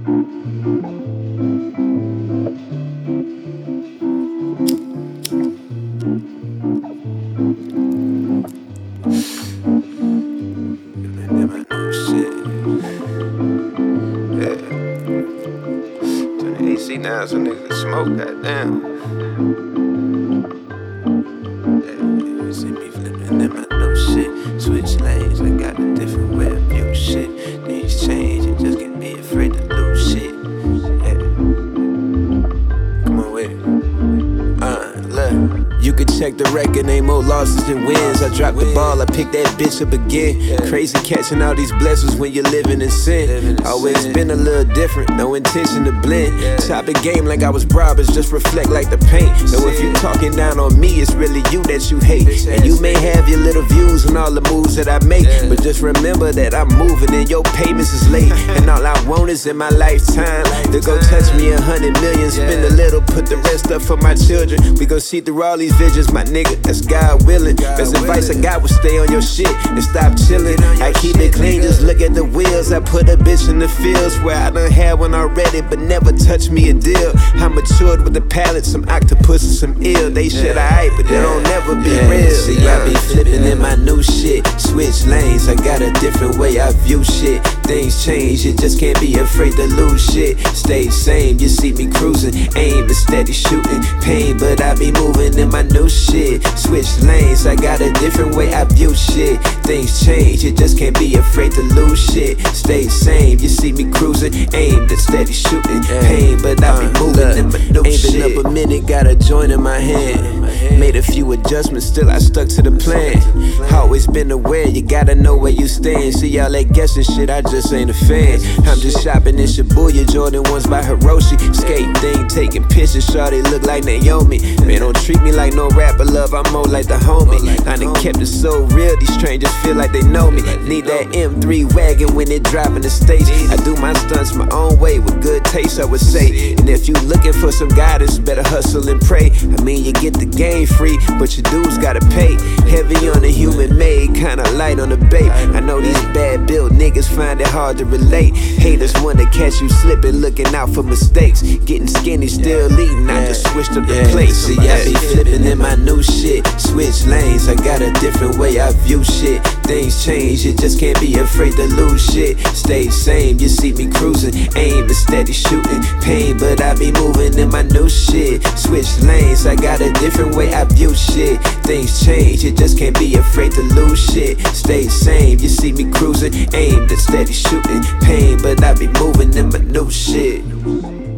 AC now, so niggas can smoke, goddamn. Yeah, you see me flipping in my new shit. Switch lanes, I got a different way of view shit. Things change, you just can't be afraid to lose shit. Yeah. Come on with it. Look. You can check the record, ain't more losses than wins. I dropped the ball, I picked that bitch up again. Crazy catching all these blessings when you're living in sin. Always been a little different, no intention to blend. Chop the game like I was Roberts, just reflect like the paint. So if you talking down on me, it's really you that you hate. And you may have your little views on all the moves that I make, but just remember that I'm moving and your payments is late. And all I want is in my lifetime to go touch me 100 million, spend a little, put the rest up for my children. We gon' see through all these visions, my nigga, that's God willing. Best advice I got was stay on your shit and stop chillin'. I keep it clean, just look at the wheels. I put a bitch in the fields where I done had one already, but never touched me a deal. I matured with the palate, some octopus and some eel. They shit aight, but they don't never be real. See, I be flipping in my new shit. Switch lanes, I got a different way I view shit. Things change, you just can't be afraid to lose shit. Stay same, you see me cruising, aim and steady shooting. Pain, but I be moving in my new shit. Switch lanes, I got a different way I view shit. Things change, you just can't be afraid to lose shit. Stay same, you see me cruising, aimed and steady shooting. Pain, but I be moving in my new shit. Ain't been up a minute, got a joint in my hand. Made a few adjustments, still I stuck to the plan. Always been aware, you gotta know where you stand. See y'all that guessing shit, I just ain't a fan. I'm just shopping in Shibuya, Jordan 1s by Hiroshi. Skate thing, taking pictures, shawty look like Naomi. Man, don't treat me like no rapper, love, I'm more like the homie. I done kept it so real, these strangers feel like they know me. Need that M3 wagon when it drop in the States. I do my stunts my own way with good taste, I would say. And if you looking for some guidance, better hustle and pray. I mean, you get the game free, but your dues gotta pay. Heavy on the human made, kinda light on the bait. I know these bad built niggas find it hard to relate. Haters wanna catch you slipping, looking out for mistakes. Getting skinny, still eating, I just switched up the place. See, I be flipping in my new shit. Switch lanes, I got a different way I view shit. Things change, you just can't be afraid to lose shit. Stay same, you see me cruising, aim and steady shooting. Pain, but I be moving in my new shit. Switch lanes, I got a different way I view shit. Things change, you just can't be afraid to lose shit. Stay same, you see me cruising, aim and steady shooting. Pain, but I be moving in my new shit.